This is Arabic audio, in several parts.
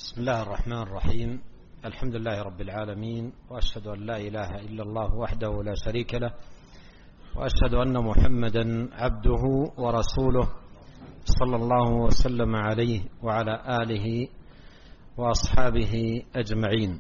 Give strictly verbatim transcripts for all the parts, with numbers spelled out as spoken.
بسم الله الرحمن الرحيم. الحمد لله رب العالمين، وأشهد أن لا إله إلا الله وحده لا شريك له، وأشهد أن محمدا عبده ورسوله صلى الله وسلم عليه وعلى آله وأصحابه أجمعين.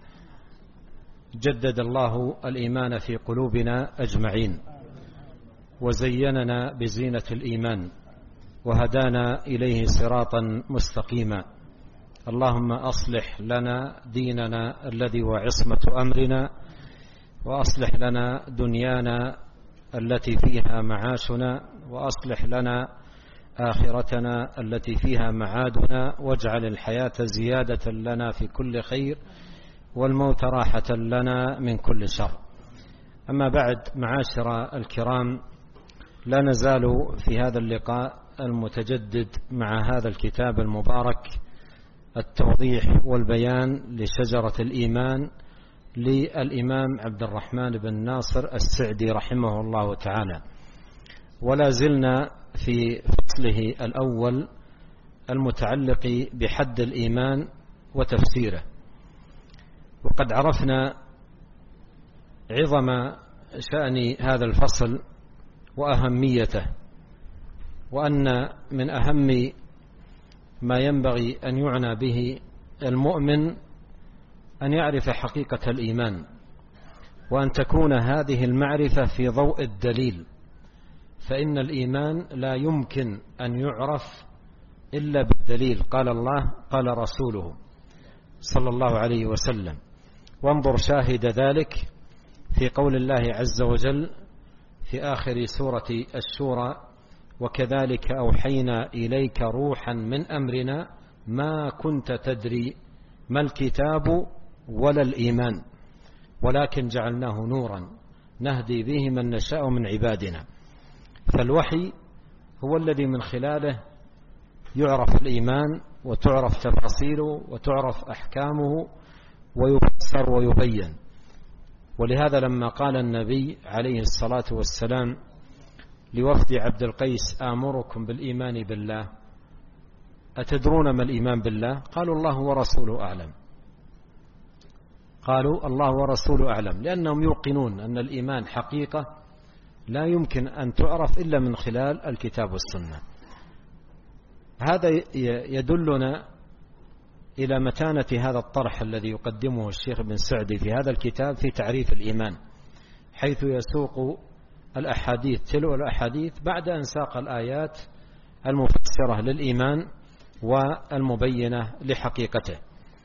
جدد الله الإيمان في قلوبنا أجمعين، وزيننا بزينة الإيمان، وهدانا إليه صراطا مستقيما. اللهم أصلح لنا ديننا الذي هو عصمة أمرنا، وأصلح لنا دنيانا التي فيها معاشنا، وأصلح لنا آخرتنا التي فيها معادنا، واجعل الحياة زيادة لنا في كل خير، والموت راحة لنا من كل شر. أما بعد، معاشر الكرام، لا نزال في هذا اللقاء المتجدد مع هذا الكتاب المبارك، التوضيح والبيان لشجرة الإيمان للإمام عبد الرحمن بن ناصر السعدي رحمه الله تعالى، ولا زلنا في فصله الأول المتعلق بحد الإيمان وتفسيره. وقد عرفنا عظم شأن هذا الفصل وأهميته، وأن من أهم ما ينبغي أن يعنى به المؤمن أن يعرف حقيقة الإيمان، وأن تكون هذه المعرفة في ضوء الدليل، فإن الإيمان لا يمكن أن يعرف إلا بالدليل. قال الله، قال رسوله صلى الله عليه وسلم. وانظر شاهد ذلك في قول الله عز وجل في آخر سورة الشورى: وكذلك أوحينا إليك روحا من أمرنا ما كنت تدري ما الكتاب ولا الإيمان ولكن جعلناه نورا نهدي به من نشاء من عبادنا. فالوحي هو الذي من خلاله يعرف الإيمان، وتعرف تفاصيله، وتعرف أحكامه، ويفسر ويبين. ولهذا لما قال النبي عليه الصلاة والسلام لوفد عبد القيس: آمركم بالإيمان بالله، أتدرون ما الإيمان بالله؟ قالوا: الله ورسوله أعلم. قالوا: الله ورسوله أعلم، لأنهم يوقنون أن الإيمان حقيقة لا يمكن أن تعرف إلا من خلال الكتاب والسنة. هذا يدلنا إلى متانة هذا الطرح الذي يقدمه الشيخ ابن سعدي في هذا الكتاب في تعريف الإيمان، حيث يسوق الأحاديث تلو الأحاديث بعد أن ساق الآيات المفسرة للإيمان والمبينة لحقيقته.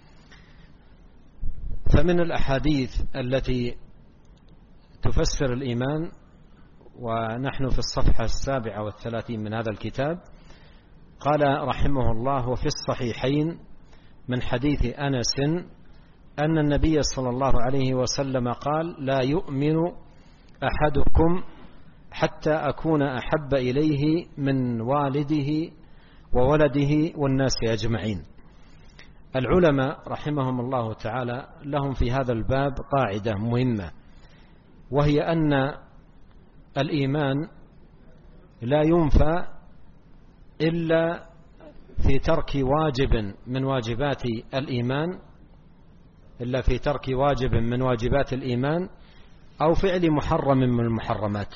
فمن الأحاديث التي تفسر الإيمان، ونحن في الصفحة السابعة والثلاثين من هذا الكتاب، قال رحمه الله: وفي الصحيحين من حديث أنس أن النبي صلى الله عليه وسلم قال: لا يؤمن أحدكم حتى أكون أحب إليه من والده وولده والناس أجمعين. العلماء رحمهم الله تعالى لهم في هذا الباب قاعدة مهمة، وهي أن الإيمان لا ينفى إلا في ترك واجب من واجبات الإيمان إلا في ترك واجب من واجبات الإيمان أو فعل محرم من المحرمات.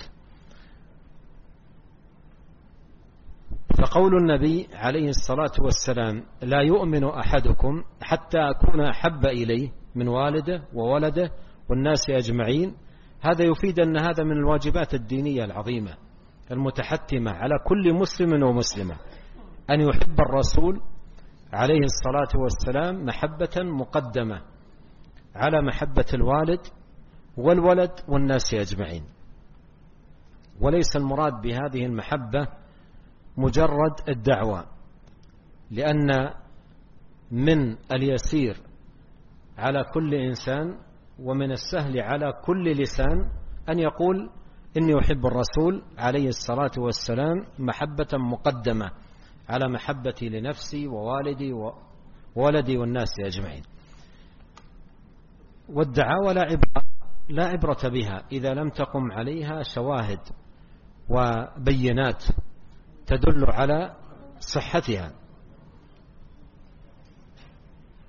فقول النبي عليه الصلاة والسلام: لا يؤمن أحدكم حتى أكون أحب إليه من والده وولده والناس أجمعين، هذا يفيد أن هذا من الواجبات الدينية العظيمة المتحتمة على كل مسلم ومسلمة، أن يحب الرسول عليه الصلاة والسلام محبة مقدمة على محبة الوالد والولد والناس أجمعين. وليس المراد بهذه المحبة مجرد الدعوة، لأن من اليسير على كل إنسان ومن السهل على كل لسان أن يقول: إني أحب الرسول عليه الصلاة والسلام محبة مقدمة على محبتي لنفسي ووالدي وولدي والناس أجمعين. والدعاوى لا عبرة, لا عبرة بها إذا لم تقم عليها شواهد وبينات تدل على صحتها.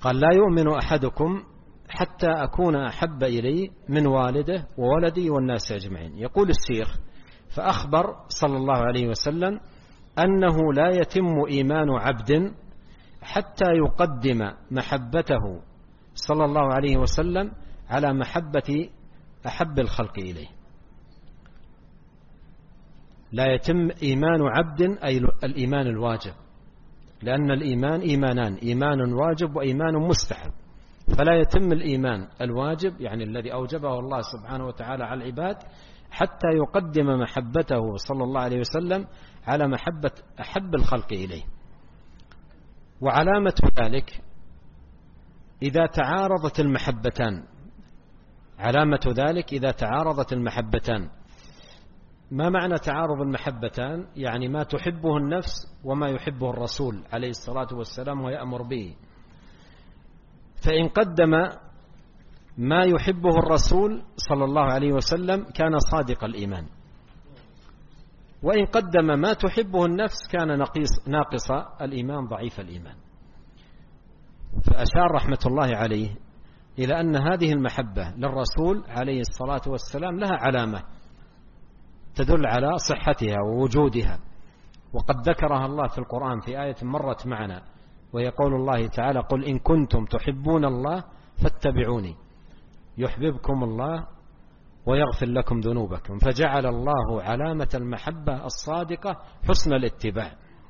قال لا يؤمن أحدكم حتى أكون أحب إليه من والده وولدي والناس أجمعين. يقول الشيخ: فأخبر صلى الله عليه وسلم أنه لا يتم إيمان عبد حتى يقدم محبته صلى الله عليه وسلم على محبة أحب الخلق إليه. لا يتم إيمان عبد أي الإيمان الواجب، لأن الإيمان إيمانان: إيمان واجب وإيمان مستحب. فلا يتم الإيمان الواجب يعني الذي أوجبه الله سبحانه وتعالى على العباد حتى يقدم محبته صلى الله عليه وسلم على محبة أحب الخلق إليه. وعلامة ذلك إذا تعارضت المحبتان، علامة ذلك إذا تعارضت المحبتان. ما معنى تعارض المحبتان؟ يعني ما تحبه النفس وما يحبه الرسول عليه الصلاة والسلام ويأمر به. فإن قدم ما يحبه الرسول صلى الله عليه وسلم كان صادق الإيمان، وإن قدم ما تحبه النفس كان ناقص, ناقص الإيمان ضعيف الإيمان. فأشار رحمة الله عليه إلى أن هذه المحبة للرسول عليه الصلاة والسلام لها علامة تدل على صحتها ووجودها، وقد ذكرها الله في القرآن في آية مرت معنا، وهي قول الله تعالى: قل إن كنتم تحبون الله فاتبعوني يحببكم الله ويغفر لكم ذنوبكم. فجعل الله علامة المحبة الصادقة حسن الاتباع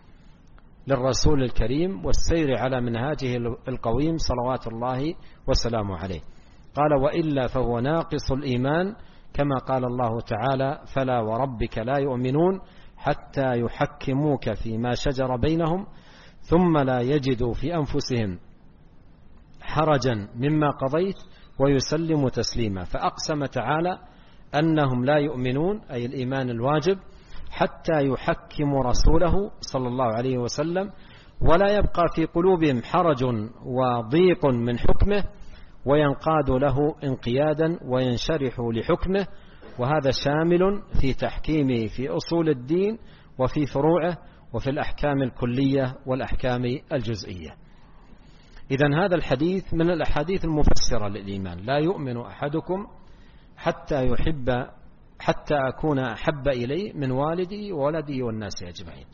للرسول الكريم والسير على منهاجه القويم صلوات الله وسلامه عليه. قال: وإلا فهو ناقص الإيمان، كما قال الله تعالى: فلا وربك لا يؤمنون حتى يحكموك فيما شجر بينهم ثم لا يجدوا في أنفسهم حرجا مما قضيت ويسلموا تسليما. فأقسم تعالى أنهم لا يؤمنون أي الإيمان الواجب حتى يحكموا رسوله صلى الله عليه وسلم، ولا يبقى في قلوبهم حرج وضيق من حكمه، وينقاد له انقيادا وينشرحوا لحكمه. وهذا شامل في تحكيمه في أصول الدين وفي فروعه وفي الأحكام الكلية والأحكام الجزئية. إذن هذا الحديث من الأحاديث المفسرة للإيمان: لا يؤمن أحدكم حتى يحب حتى أكون أحب إليه من والدي وولدي والناس أجمعين.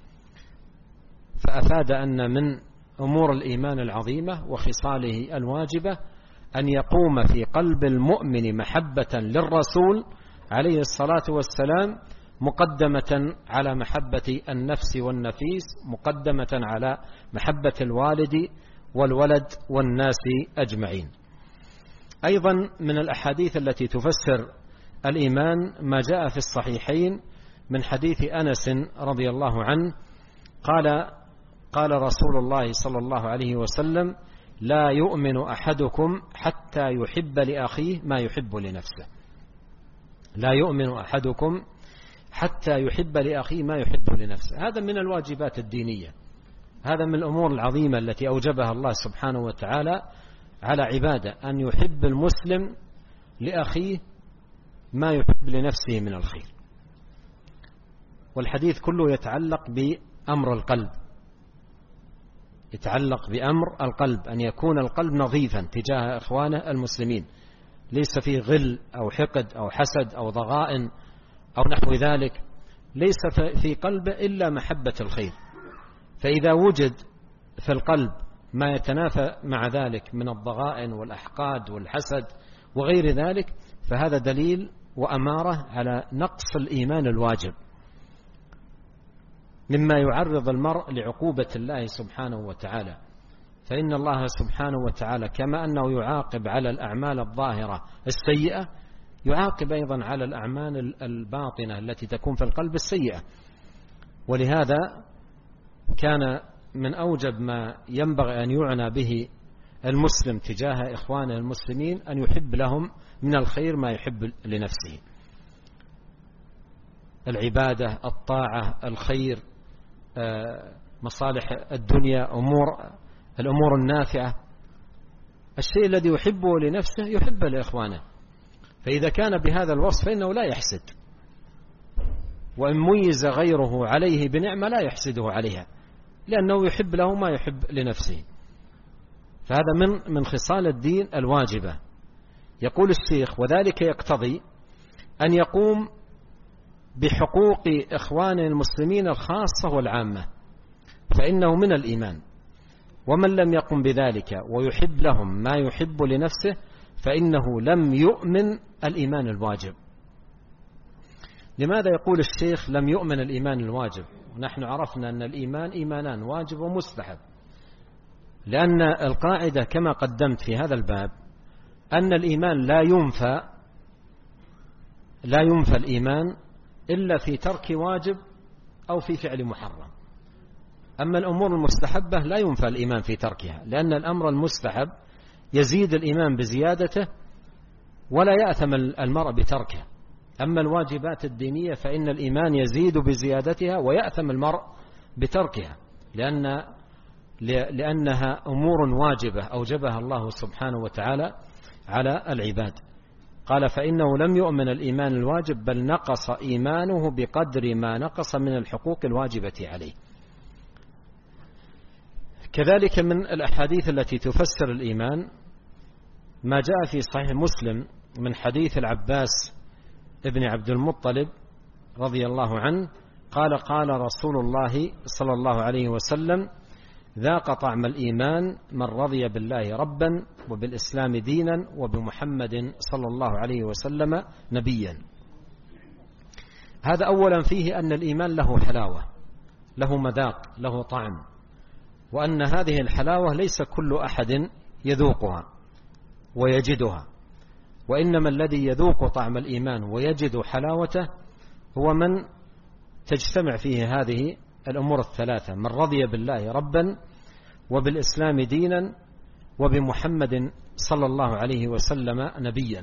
فأفاد أن من أمور الإيمان العظيمة وخصاله الواجبة أن يقوم في قلب المؤمن محبة للرسول عليه الصلاة والسلام مقدمة على محبة النفس والنفيس، مقدمة على محبة الوالد والولد والناس أجمعين. أيضا من الأحاديث التي تفسر الإيمان ما جاء في الصحيحين من حديث أنس رضي الله عنه قال: قال رسول الله صلى الله عليه وسلم: لا يؤمن أحدكم حتى يحب لأخيه ما يحب لنفسه. لا يؤمن أحدكم حتى يحب لأخيه ما يحب لنفسه. هذا من الواجبات الدينية، هذا من الأمور العظيمة التي أوجبها الله سبحانه وتعالى على عباده، أن يحب المسلم لأخيه ما يحب لنفسه من الخير. والحديث كله يتعلق بأمر القلب، يتعلق بأمر القلب، أن يكون القلب نظيفا تجاه إخوانه المسلمين، ليس فيه غل أو حقد أو حسد أو ضغائن أو نحو ذلك، ليس في قلبه إلا محبة الخير. فإذا وجد في القلب ما يتنافى مع ذلك من الضغائن والأحقاد والحسد وغير ذلك، فهذا دليل وأمارة على نقص الإيمان الواجب، مما يعرض المرء لعقوبة الله سبحانه وتعالى. فإن الله سبحانه وتعالى كما أنه يعاقب على الأعمال الظاهرة السيئة، يعاقب أيضا على الأعمال الباطنة التي تكون في القلب السيئة. ولهذا كان من أوجب ما ينبغي أن يعنى به المسلم تجاه إخوانه المسلمين أن يحب لهم من الخير ما يحب لنفسه: العبادة، الطاعة، الخير، مصالح الدنيا، أمور الأمور النافعة. الشيء الذي يحبه لنفسه يحبه لإخوانه. فإذا كان بهذا الوصف فإنه لا يحسد، وإن ميز غيره عليه بنعمة لا يحسده عليها، لأنه يحب له ما يحب لنفسه. فهذا من من خصال الدين الواجبة. يقول الشيخ: وذلك يقتضي أن يقوم بحقوق إخوان المسلمين الخاصة والعامة، فإنه من الإيمان. ومن لم يقم بذلك ويحب لهم ما يحب لنفسه فإنه لم يؤمن الإيمان الواجب. لماذا يقول الشيخ لم يؤمن الإيمان الواجب؟ ونحن عرفنا أن الإيمان إيمانان: واجب ومستحب. لأن القاعدة كما قدمت في هذا الباب أن الإيمان لا ينفى لا ينفى الإيمان إلا في ترك واجب أو في فعل محرم. أما الأمور المستحبة لا ينفى الإيمان في تركها، لأن الأمر المستحب يزيد الإيمان بزيادته ولا يأثم المرء بتركه. أما الواجبات الدينية فإن الإيمان يزيد بزيادتها ويأثم المرء بتركها، لأن لأنها أمور واجبة أوجبها الله سبحانه وتعالى على العباد. قال: فإنه لم يؤمن الإيمان الواجب بل نقص إيمانه بقدر ما نقص من الحقوق الواجبة عليه. كذلك من الأحاديث التي تفسر الإيمان ما جاء في صحيح مسلم من حديث العباس ابن عبد المطلب رضي الله عنه قال: قال رسول الله صلى الله عليه وسلم: ذاق طعم الإيمان من رضي بالله ربا وبالإسلام دينا وبمحمد صلى الله عليه وسلم نبيا. هذا أولا فيه أن الإيمان له حلاوة، له مذاق، له طعم، وأن هذه الحلاوة ليس كل أحد يذوقها ويجدها، وإنما الذي يذوق طعم الإيمان ويجد حلاوته هو من تجتمع فيه هذه الأمور الثلاثة: من رضي بالله ربا وبالإسلام دينا وبمحمد صلى الله عليه وسلم نبيا.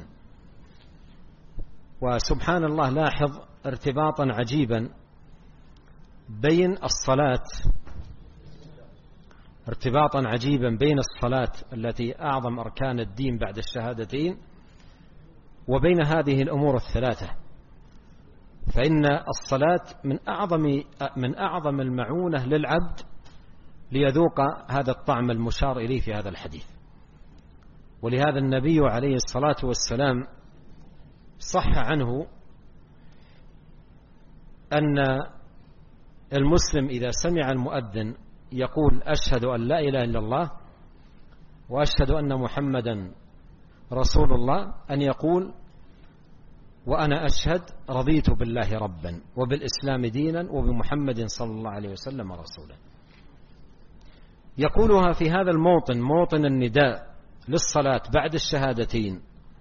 وسبحان الله، لاحظ ارتباطا عجيبا بين الصلاة ارتباطا عجيبا بين الصلاة التي أعظم أركان الدين بعد الشهادتين وبين هذه الأمور الثلاثة. فإن الصلاة من أعظم من أعظم المعونة للعبد ليذوق هذا الطعم المشار إليه في هذا الحديث. ولهذا النبي عليه الصلاة والسلام صح عنه أن المسلم إذا سمع المؤذن يقول: أشهد أن لا إله إلا الله وأشهد أن محمدا رسول الله، أن يقول: وأنا أشهد رضيت بالله ربا وبالإسلام دينا وبمحمد صلى الله عليه وسلم رسولا. يقولها في هذا الموطن، موطن النداء للصلاة بعد الشهادتين،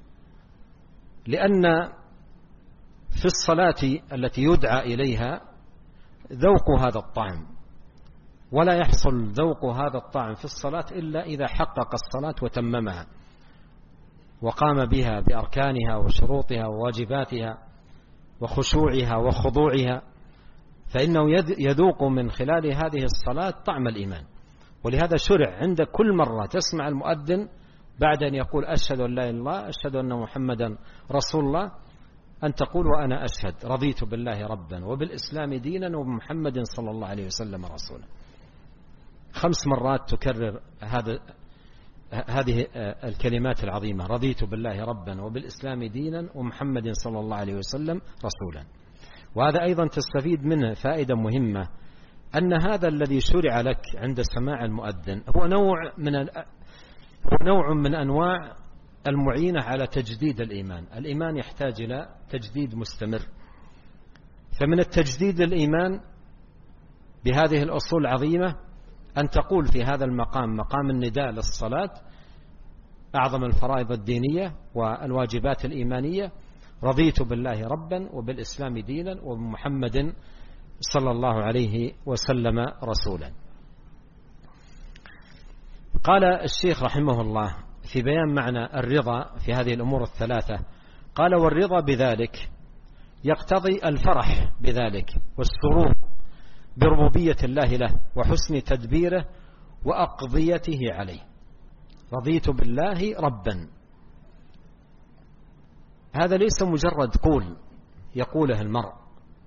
لأن في الصلاة التي يدعى إليها ذوق هذا الطعم، ولا يحصل ذوق هذا الطعم في الصلاة إلا إذا حقق الصلاة وتممها وقام بها بأركانها وشروطها وواجباتها وخشوعها وخضوعها، فإنه يذوق من خلال هذه الصلاة طعم الإيمان. ولهذا شرع عند كل مرة تسمع المؤذن بعد أن يقول: أشهد أن لا إله إلا الله أشهد أن محمدا رسول الله، أن تقول: وأنا أشهد رضيت بالله ربا وبالإسلام دينا وبمحمد صلى الله عليه وسلم رسولا. خمس مرات تكرر هذا هذه الكلمات العظيمة: رضيت بالله ربا وبالإسلام دينا ومحمد صلى الله عليه وسلم رسولا. وهذا أيضا تستفيد منه فائدة مهمة، أن هذا الذي شرع لك عند سماع المؤذن هو نوع من هو نوع من أنواع المعينة على تجديد الإيمان. الإيمان يحتاج إلى تجديد مستمر، فمن التجديد الإيمان بهذه الأصول العظيمة أن تقول في هذا المقام، مقام النداء للصلاة، أعظم الفرائض الدينية والواجبات الإيمانية: رضيت بالله ربا وبالإسلام دينا وبمحمد صلى الله عليه وسلم رسولا. قال الشيخ رحمه الله في بيان معنى الرضا في هذه الأمور الثلاثة، قال: والرضا بذلك يقتضي الفرح بذلك والسرور بربوبية الله له وحسن تدبيره وأقضيته عليه. رضيت بالله ربا، هذا ليس مجرد قول يقوله المرء،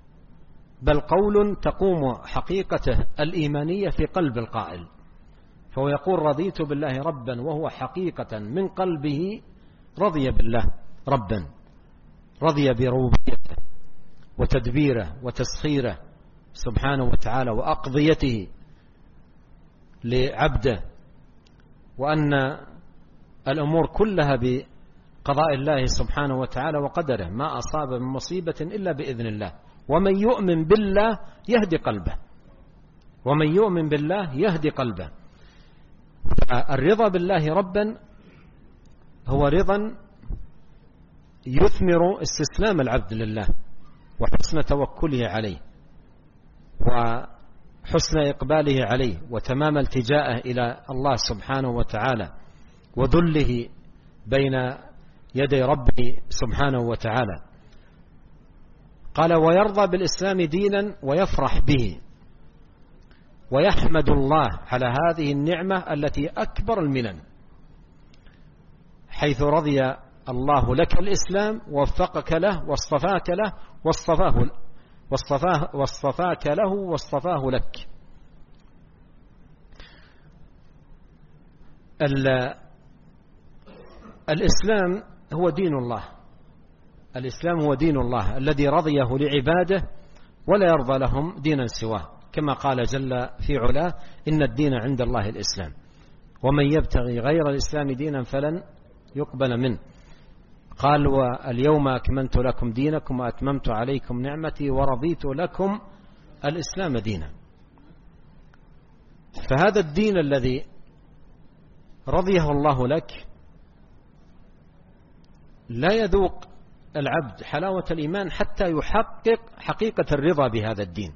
بل قول تقوم حقيقته الإيمانية في قلب القائل، فهو يقول رضيت بالله ربا، وهو حقيقة من قلبه رضي بالله ربا، رضي بربوبيته وتدبيره وتسخيره سبحانه وتعالى وأقضيته لعبده، وأن الأمور كلها بقضاء الله سبحانه وتعالى وقدره، ما أصاب من مصيبة إلا بإذن الله. ومن يؤمن بالله يهدي قلبه، ومن يؤمن بالله يهدي قلبه. فالرضا بالله ربا هو رضا يثمر استسلام العبد لله وحسن توكله عليه وحسن إقباله عليه وتمام التجاءه إلى الله سبحانه وتعالى وذله بين يدي ربه سبحانه وتعالى. قال ويرضى بالإسلام دينا ويفرح به ويحمد الله على هذه النعمة التي أكبر المنن، حيث رضي الله لك الإسلام ووفقك له واصطفاك له واصطفاه واصطفاه واصطفاك له واصطفاه لك. الإسلام هو دين الله، الإسلام هو دين الله الذي رضيه لعباده ولا يرضى لهم دينا سواه، كما قال جل في علاه إن الدين عند الله الإسلام ومن يبتغي غير الإسلام دينا فلن يقبل منه. قال واليوم أكملت لكم دينكم وأتممت عليكم نعمتي ورضيت لكم الإسلام دينا. فهذا الدين الذي رضيه الله لك لا يذوق العبد حلاوة الإيمان حتى يحقق حقيقة الرضا بهذا الدين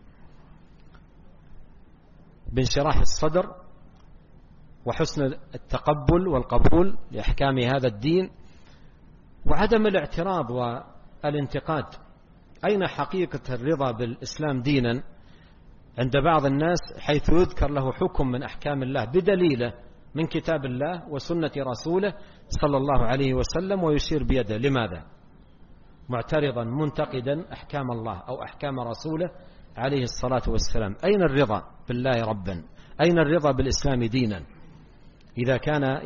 بانشراح الصدر وحسن التقبل والقبول لأحكام هذا الدين وعدم الاعتراض والانتقاد. أين حقيقة الرضا بالإسلام دينا عند بعض الناس، حيث يذكر له حكم من أحكام الله بدليله من كتاب الله وسنة رسوله صلى الله عليه وسلم ويشير بيده؟ لماذا؟ معترضا منتقدا أحكام الله أو أحكام رسوله عليه الصلاة والسلام. أين الرضا بالله ربا؟ أين الرضا بالإسلام دينا إذا كان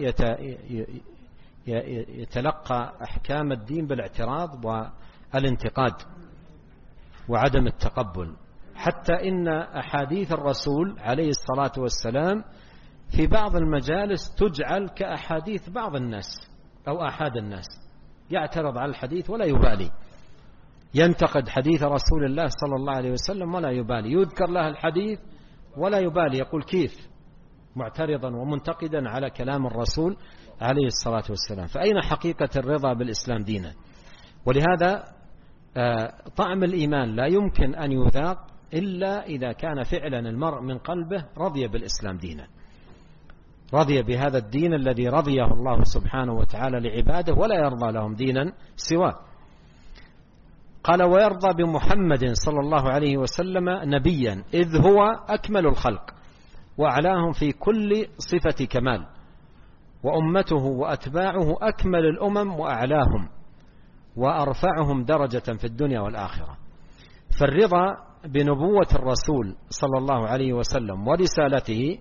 يتلقى أحكام الدين بالاعتراض والانتقاد وعدم التقبل؟ حتى إن أحاديث الرسول عليه الصلاة والسلام في بعض المجالس تجعل كأحاديث بعض الناس أو أحد الناس، يعترض على الحديث ولا يبالي، ينتقد حديث رسول الله صلى الله عليه وسلم ولا يبالي، يذكر له الحديث ولا يبالي، يقول كيف، معترضا ومنتقدا على كلام الرسول عليه الصلاة والسلام. فأين حقيقة الرضا بالإسلام دينا؟ ولهذا طعم الإيمان لا يمكن أن يذاق إلا إذا كان فعلا المرء من قلبه رضي بالإسلام دينا، رضي بهذا الدين الذي رضيه الله سبحانه وتعالى لعباده ولا يرضى لهم دينا سواه. قال ويرضى بمحمد صلى الله عليه وسلم نبيا إذ هو أكمل الخلق وأعلاهم في كل صفة كمال، وأمته وأتباعه أكمل الأمم وأعلاهم وأرفعهم درجة في الدنيا والآخرة. فالرضا بنبوة الرسول صلى الله عليه وسلم ورسالته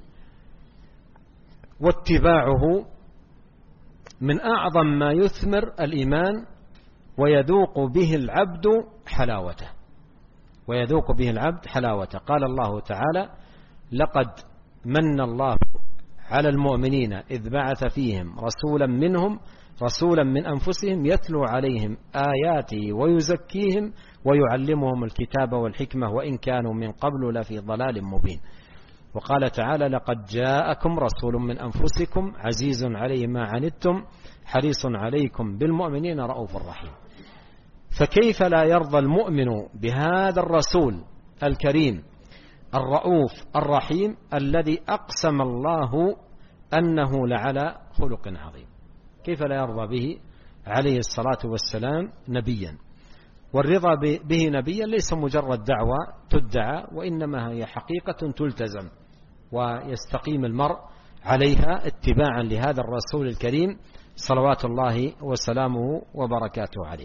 واتباعه من أعظم ما يثمر الإيمان ويذوق به العبد حلاوته، ويذوق به العبد حلاوته. قال الله تعالى لقد من الله على المؤمنين إذ بعث فيهم رسولا منهم رسولا من أنفسهم يتلو عليهم آياته ويزكيهم ويعلمهم الكتاب والحكمة وإن كانوا من قبل لفي ضلال مبين. وقال تعالى لقد جاءكم رسول من أنفسكم عزيز عليه ما عنتم حريص عليكم بالمؤمنين رؤوف رحيم. فكيف لا يرضى المؤمن بهذا الرسول الكريم الرؤوف الرحيم الذي أقسم الله أنه لعلى خلق عظيم؟ كيف لا يرضى به عليه الصلاة والسلام نبيا؟ والرضا به نبيا ليس مجرد دعوة تدعى، وإنما هي حقيقة تلتزم ويستقيم المرء عليها اتباعا لهذا الرسول الكريم صلوات الله وسلامه وبركاته عليه.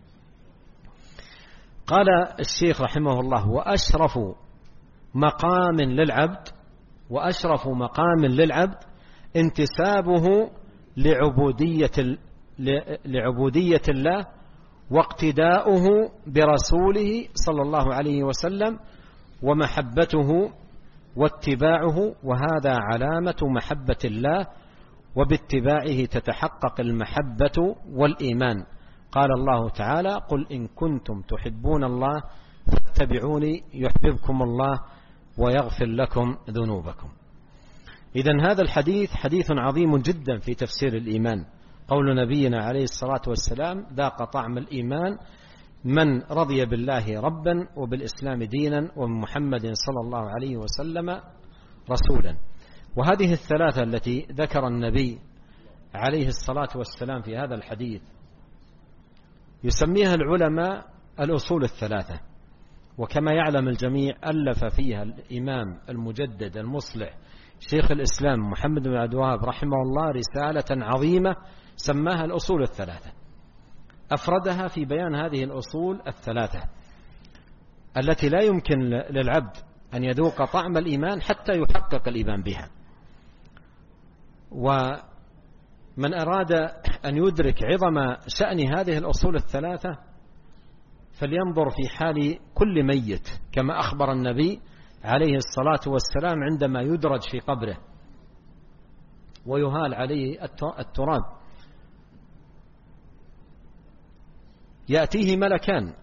قال الشيخ رحمه الله وأشرف مقام للعبد وأشرف مقام للعبد انتسابه لعبودية لعبودية الله واقتداؤه برسوله صلى الله عليه وسلم ومحبته واتباعه، وهذا علامة محبة الله، وباتباعه تتحقق المحبة والإيمان. قال الله تعالى: قل إن كنتم تحبون الله فاتبعوني يحببكم الله ويغفر لكم ذنوبكم. إذن هذا الحديث حديث عظيم جدا في تفسير الإيمان. قول نبينا عليه الصلاة والسلام: ذاق طعم الإيمان من رضي بالله ربا وبالإسلام دينا وبمحمد صلى الله عليه وسلم رسولا. وهذه الثلاثة التي ذكر النبي عليه الصلاة والسلام في هذا الحديث يسميها العلماء الأصول الثلاثة، وكما يعلم الجميع ألف فيها الإمام المجدد المصلح شيخ الإسلام محمد بن عبد الوهاب رحمه الله رسالة عظيمة سماها الأصول الثلاثة، أفردها في بيان هذه الأصول الثلاثة التي لا يمكن للعبد أن يذوق طعم الإيمان حتى يحقق الإيمان بها. ومن أراد أن يدرك عظم شأن هذه الأصول الثلاثة فلينظر في حال كل ميت، كما أخبر النبي عليه الصلاة والسلام عندما يدرج في قبره ويهال عليه التراب يأتيه ملكان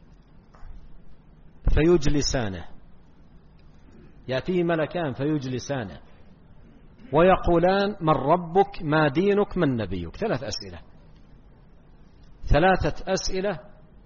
فيجلسانه يأتيه ملكان فيجلسانه ويقولان: من ربك؟ ما دينك؟ من نبيك؟ ثلاث أسئلة ثلاثة أسئلة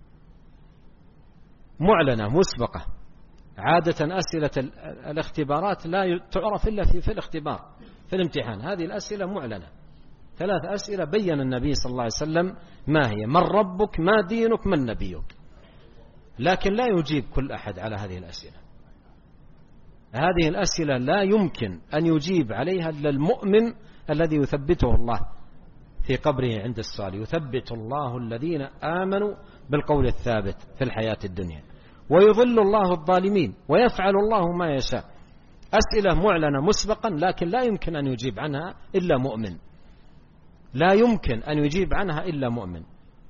معلنة مسبقة. عادة أسئلة الاختبارات لا تعرف إلا في, في الاختبار في الامتحان. هذه الأسئلة معلنة، ثلاث أسئلة بين النبي صلى الله عليه وسلم ما هي: من ربك؟ ما دينك؟ من نبيك؟ لكن لا يجيب كل أحد على هذه الأسئلة. هذه الأسئلة لا يمكن أن يجيب عليها إلا المؤمن الذي يثبته الله في قبره عند السؤال. يثبت الله الذين آمنوا بالقول الثابت في الحياة الدنيا ويضل الله الظالمين ويفعل الله ما يشاء. أسئلة معلنة مسبقا لكن لا يمكن أن يجيب عنها إلا مؤمن، لا يمكن أن يجيب عنها إلا مؤمن.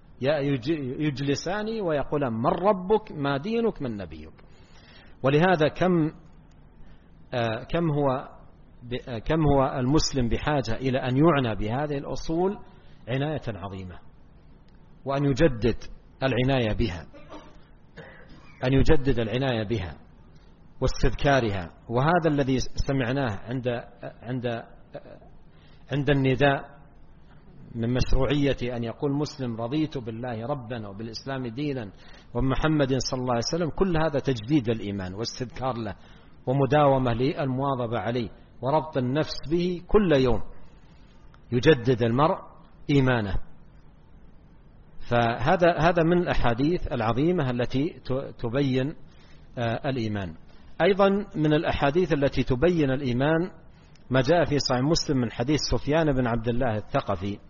يجلسان ويقولان: من ربك؟ ما دينك؟ من نبيك؟ ولهذا كم آه كم هو آه كم هو المسلم بحاجة إلى أن يعنى بهذه الأصول عناية عظيمة، وأن يجدد العناية بها أن يجدد العناية بها واستذكارها. وهذا الذي سمعناه عند عند عند النداء من مشروعية أن يقول مسلم: رضيت بالله ربا وبالإسلام دينا ومحمد صلى الله عليه وسلم. كل هذا تجديد الإيمان واستذكار له ومداومة للمواظبة عليه وربط النفس به كل يوم، يجدد المرء إيمانه. فهذا هذا من الأحاديث العظيمة التي تبين الإيمان. أيضا من الأحاديث التي تبين الإيمان ما جاء في صحيح مسلم من حديث سفيان بن عبد الله الثقفي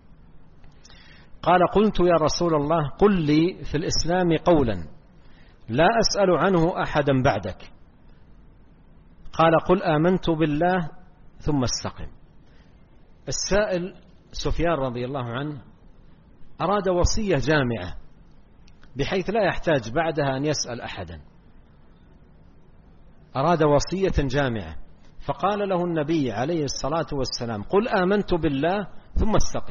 قال: قلت يا رسول الله قل لي في الإسلام قولا لا أسأل عنه أحدا بعدك. قال: قل آمنت بالله ثم استقم. السائل سفيان رضي الله عنه أراد وصية جامعة بحيث لا يحتاج بعدها أن يسأل أحدا، أراد وصية جامعة، فقال له النبي عليه الصلاة والسلام: قل آمنت بالله ثم استقم.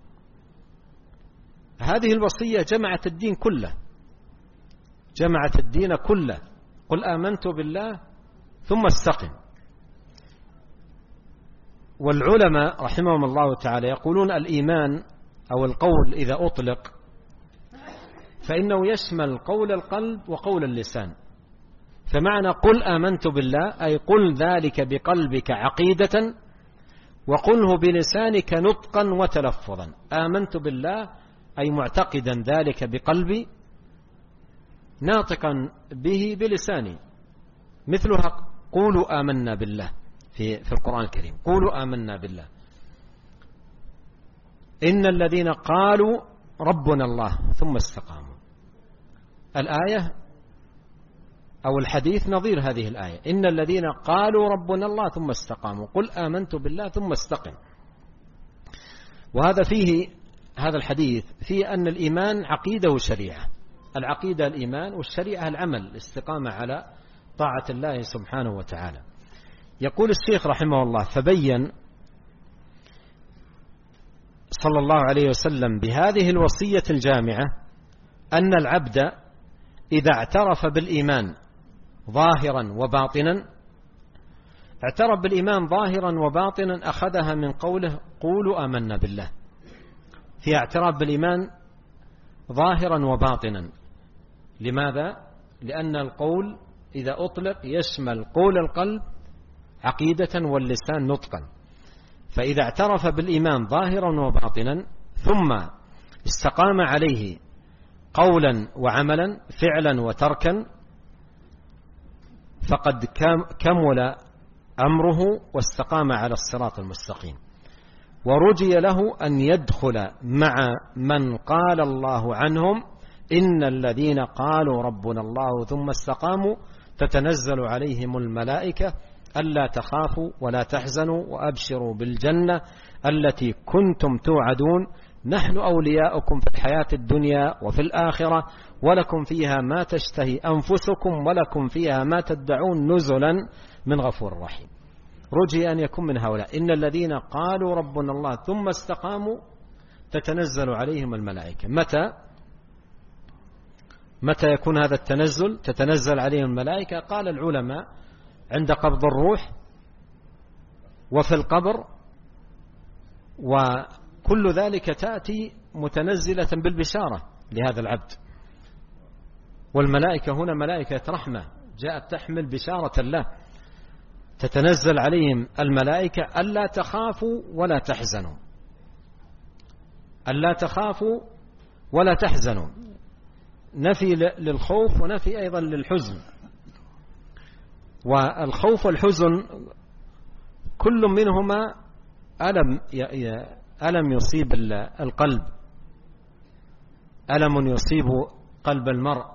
هذه الوصية جمعت الدين كله، جمعت الدين كله. قل آمنت بالله ثم استقم. والعلماء رحمهم الله تعالى يقولون الإيمان أو القول إذا أطلق فإنه يشمل قول القلب وقول اللسان. فمعنى قل آمنت بالله أي قل ذلك بقلبك عقيدة وقله بلسانك نطقا وتلفظا. آمنت بالله أي معتقدا ذلك بقلبي ناطقا به بلساني، مثلها قولوا آمنا بالله في في القرآن الكريم، قولوا آمنا بالله. إن الذين قالوا ربنا الله ثم استقاموا. الآية أو الحديث نظير هذه الآية: إن الذين قالوا ربنا الله ثم استقاموا قل آمنت بالله ثم استقم. وهذا فيه، هذا الحديث فيه أن الإيمان عقيدة وشريعة. العقيدة الإيمان، والشريعة العمل، الاستقامة على طاعة الله سبحانه وتعالى. يقول الشيخ رحمه الله: فبين صلى الله عليه وسلم بهذه الوصية الجامعة أن العبد إذا اعترف بالإيمان ظاهرا وباطنا، اعترف بالإيمان ظاهرا وباطنا أخذها من قوله قولوا آمنا بالله، في اعتراف بالإيمان ظاهرا وباطنا. لماذا؟ لأن القول إذا أطلق يشمل قول القلب عقيدة واللسان نطقا، فإذا اعترف بالإيمان ظاهرا وباطنا ثم استقام عليه قولا وعملا، فعلا وتركا، فقد كمل أمره واستقام على الصراط المستقيم، ورجي له أن يدخل مع من قال الله عنهم إن الذين قالوا ربنا الله ثم استقاموا تتنزل عليهم الملائكة ألا تخافوا ولا تحزنوا وأبشروا بالجنة التي كنتم توعدون نحن أولياؤكم في الحياة الدنيا وفي الآخرة ولكم فيها ما تشتهي أنفسكم ولكم فيها ما تدعون نزلا من غفور رحيم. رجي أن يكون من هؤلاء إن الذين قالوا ربنا الله ثم استقاموا تتنزل عليهم الملائكة. متى متى يكون هذا التنزل؟ تتنزل عليهم الملائكة، قال العلماء عند قبض الروح وفي القبر، وكل ذلك تأتي متنزلة بالبشارة لهذا العبد. والملائكة هنا ملائكة رحمة جاءت تحمل بشارة الله، تتنزل عليهم الملائكة ألا تخافوا ولا تحزنوا، ألا تخافوا ولا تحزنوا، نفي للخوف ونفي أيضا للحزن. والخوف والحزن كل منهما ألم ألم يصيب القلب، ألم يصيب قلب المرء،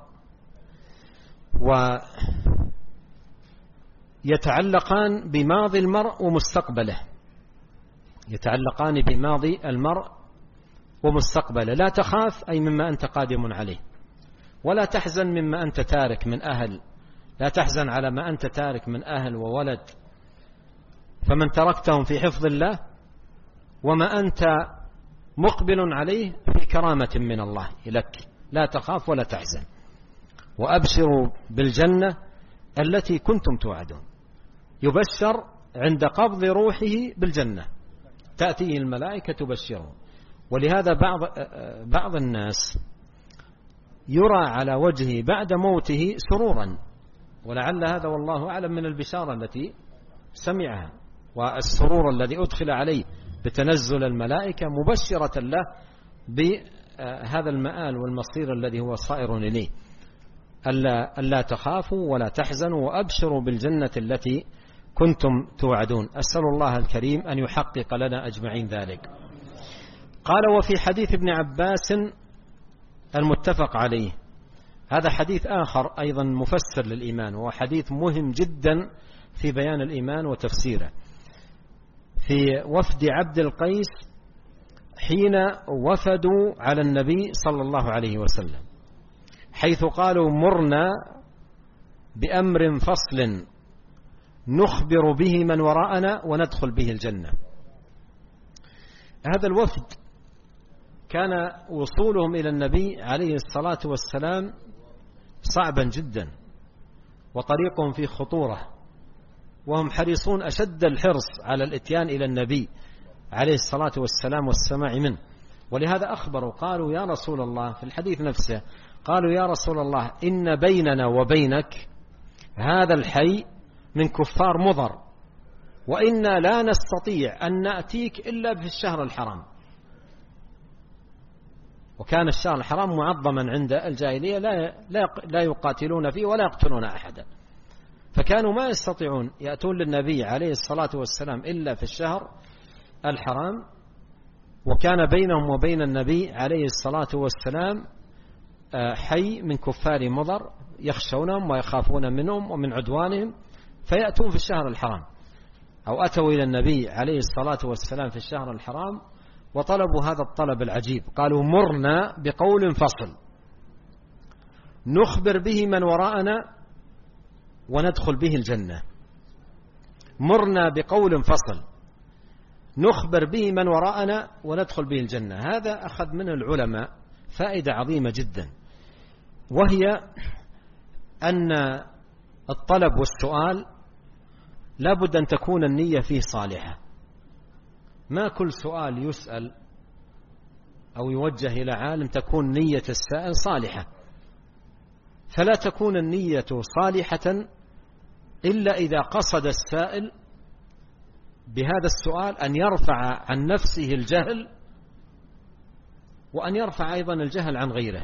ويتعلقان بماضي المرء ومستقبله، يتعلقان بماضي المرء ومستقبله. لا تخاف أي مما أنت قادم عليه، ولا تحزن مما أنت تارك من أهل، لا تحزن على ما أنت تارك من أهل وولد، فمن تركتهم في حفظ الله وما أنت مقبل عليه في كرامة من الله لك. لا تخاف ولا تحزن وأبشروا بالجنة التي كنتم توعدون. يبشر عند قبض روحه بالجنة، تأتيه الملائكة تبشره. ولهذا بعض بعض الناس يرى على وجهه بعد موته سرورا، ولعل هذا والله أعلم من البشارة التي سمعها، والسرور الذي أدخل عليه بتنزل الملائكة مبشرة له بهذا المآل والمصير الذي هو صائر إليه. ألا, ألا تخافوا ولا تحزنوا وأبشروا بالجنة التي كنتم توعدون. أسأل الله الكريم أن يحقق لنا أجمعين ذلك. قال: وفي حديث ابن عباس المتفق عليه، هذا حديث آخر أيضا مفسر للإيمان، وهو حديث مهم جدا في بيان الإيمان وتفسيره. في وفد عبد القيس حين وفدوا على النبي صلى الله عليه وسلم، حيث قالوا: مرنا بأمر فصل نخبر به من وراءنا وندخل به الجنة. هذا الوفد كان وصولهم إلى النبي عليه الصلاة والسلام صعبا جدا، وطريقهم فيه خطورة، وهم حريصون أشد الحرص على الاتيان إلى النبي عليه الصلاة والسلام والسماع منه. ولهذا أخبروا قالوا: يا رسول الله، في الحديث نفسه قالوا: يا رسول الله، إن بيننا وبينك هذا الحي من كفار مضر، وإنا لا نستطيع أن نأتيك إلا في الشهر الحرام. وكان الشهر الحرام معظما عند الجاهلية، لا لا يقاتلون فيه ولا يقتلون أحدا، فكانوا ما يستطيعون يأتون للنبي عليه الصلاة والسلام إلا في الشهر الحرام. وكان بينهم وبين النبي عليه الصلاة والسلام حي من كفار مضر يخشونهم ويخافون منهم ومن عدوانهم، فيأتون في الشهر الحرام، أو أتوا إلى النبي عليه الصلاة والسلام في الشهر الحرام وطلبوا هذا الطلب العجيب، قالوا مرنا بقول فصل نخبر به من وراءنا وندخل به الجنة. مرنا بقول فصل نخبر به من وراءنا وندخل به الجنة. هذا أخذ من العلماء فائدة عظيمة جدا، وهي أن الطلب والسؤال لابد أن تكون النية فيه صالحة. ما كل سؤال يسأل أو يوجه إلى عالم تكون نية السائل صالحة، فلا تكون النية صالحة إلا إذا قصد السائل بهذا السؤال أن يرفع عن نفسه الجهل، وأن يرفع أيضا الجهل عن غيره.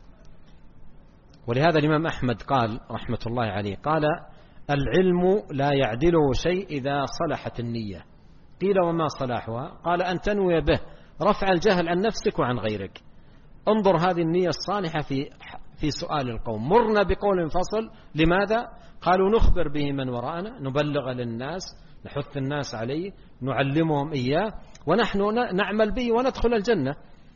ولهذا الإمام أحمد قال رحمة الله عليه، قال العلم لا يعدله شيء إذا صلحت النية. قيل وما صلاحها؟ قال أن تنوي به رفع الجهل عن نفسك وعن غيرك. انظر هذه النية الصالحة في في سؤال القوم. مرنا بقول فصل، لماذا؟ قالوا نخبر به من وراءنا، نبلغ للناس، نحث الناس عليه، نعلمهم إياه، ونحن نعمل به وندخل الجنة.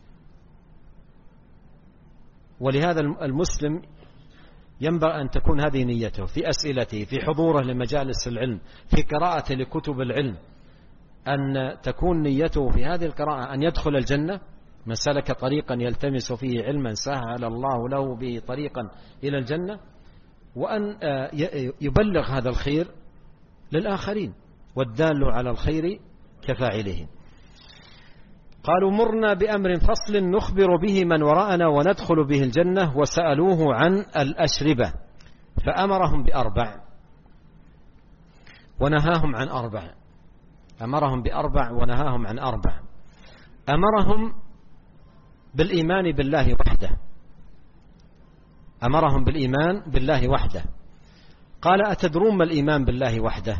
ولهذا المسلم ينبغي أن تكون هذه نيته في أسئلته، في حضوره لمجالس العلم، في قراءته لكتب العلم، أن تكون نيته في هذه القراءة أن يدخل الجنة. من سلك طريقا يلتمس فيه علما سهل الله له به طريقا إلى الجنة، وأن يبلغ هذا الخير للآخرين، والدال على الخير كفاعله. قالوا مرنا بأمر فصل نخبر به من وراءنا وندخل به الجنة، وسألوه عن الأشربة فأمرهم بأربع ونهاهم عن أربع. أمرهم بأربع ونهاهم عن أربع. أمرهم بالإيمان بالله وحده، أمرهم بالإيمان بالله وحده. قال أتدرون ما الإيمان بالله وحده؟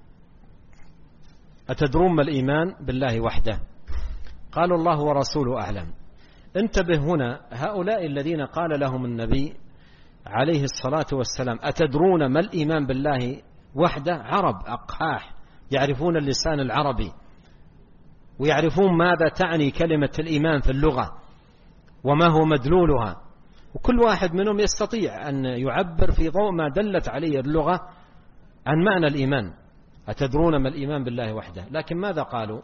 أتدرون ما الإيمان بالله وحده؟ قالوا الله ورسوله أعلم. انتبه هنا، هؤلاء الذين قال لهم النبي عليه الصلاة والسلام أتدرون ما الإيمان بالله وحده؟ عرب أقحاح يعرفون اللسان العربي، ويعرفون ماذا تعني كلمة الإيمان في اللغة وما هو مدلولها، وكل واحد منهم يستطيع أن يعبر في ضوء ما دلت عليه اللغة عن معنى الإيمان. أتدرون ما الإيمان بالله وحده؟ لكن ماذا قالوا؟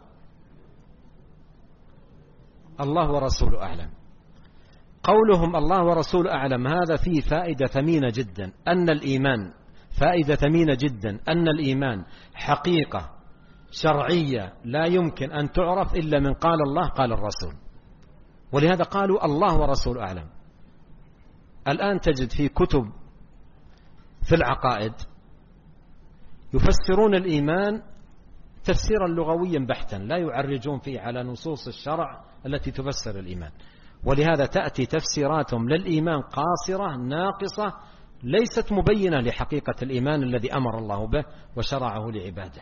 الله ورسوله أعلم. قولهم الله ورسوله أعلم هذا فيه فائدة ثمينة جدا، أن الإيمان فائدة ثمينة جدا أن الإيمان حقيقة شرعية لا يمكن أن تعرف إلا من قال الله قال الرسول. ولهذا قالوا الله ورسوله أعلم. الآن تجد في كتب في العقائد يفسرون الإيمان تفسيرا لغويا بحتا، لا يعرجون فيه على نصوص الشرع التي تفسر الإيمان. ولهذا تأتي تفسيراتهم للإيمان قاصرة ناقصة، ليست مبينة لحقيقة الإيمان الذي أمر الله به وشرعه لعباده،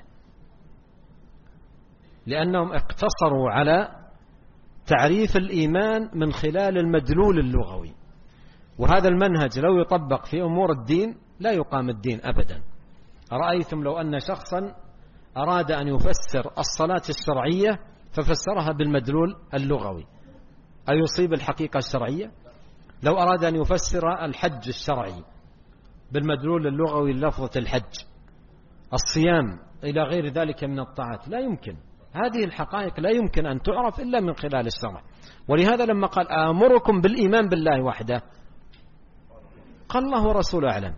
لأنهم اقتصروا على تعريف الإيمان من خلال المدلول اللغوي. وهذا المنهج لو يطبق في أمور الدين لا يقام الدين أبدا. أرأيتم لو أن شخصا أراد أن يفسر الصلاة الشرعية ففسرها بالمدلول اللغوي، أيصيب الحقيقة الشرعية؟ لو أراد أن يفسر الحج الشرعي بالمدلول اللغوي للفظة الحج، الصيام إلى غير ذلك من الطاعات، لا يمكن. هذه الحقائق لا يمكن أن تعرف إلا من خلال الشرع. ولهذا لما قال آمركم بالإيمان بالله وحده قال الله ورسوله أعلم.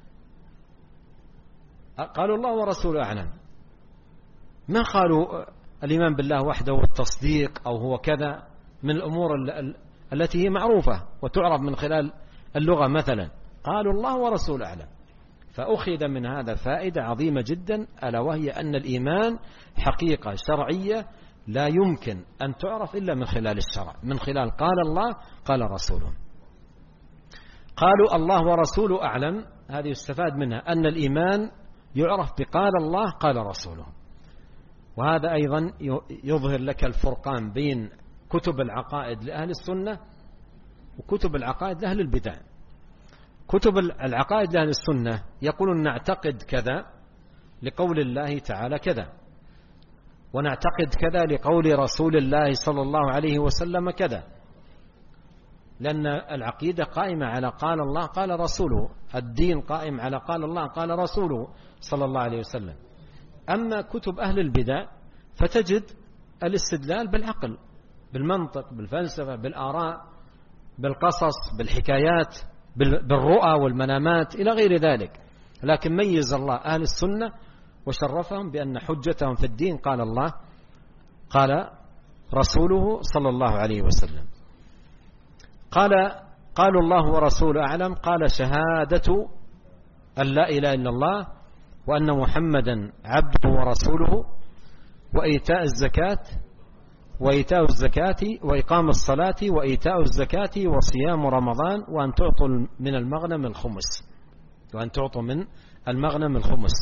قالوا الله ورسوله أعلم، ما قالوا الإيمان بالله وحده والتصديق أو هو كذا من الأمور التي هي معروفة وتعرف من خلال اللغة مثلا. قالوا الله ورسوله أعلم. فأخذ من هذا فائدة عظيمة جدا، ألا وهي أن الإيمان حقيقة شرعية لا يمكن أن تعرف إلا من خلال الشرع، من خلال قال الله قال رسوله. قالوا الله ورسوله أعلم، هذه يستفاد منها أن الإيمان يعرف بقال الله قال رسوله. وهذا أيضا يظهر لك الفرقان بين كتب العقائد لأهل السنة وكتب العقائد لأهل البدع. كتب العقائد لأهل السنة يقولون نعتقد كذا لقول الله تعالى كذا، ونعتقد كذا لقول رسول الله صلى الله عليه وسلم كذا، لأن العقيدة قائمة على قال الله قال رسوله، الدين قائم على قال الله قال رسوله صلى الله عليه وسلم. أما كتب أهل البدع فتجد الاستدلال بالعقل، بالمنطق، بالفلسفة، بالآراء، بالقصص، بالحكايات، بالرؤى والمنامات إلى غير ذلك. لكن ميز الله أهل السنة وشرفهم بأن حجتهم في الدين قال الله قال رسوله صلى الله عليه وسلم. قال قالوا الله ورسوله أعلم، قال شهادة أن لا إله إلا الله وأن محمدا عبده ورسوله وإيتاء الزكاة وإيتاء الزكاة وإقام الصلاة وإيتاء الزكاة وصيام رمضان وأن تعطوا من المغنم الخمس وأن تعطوا من المغنم الخمس.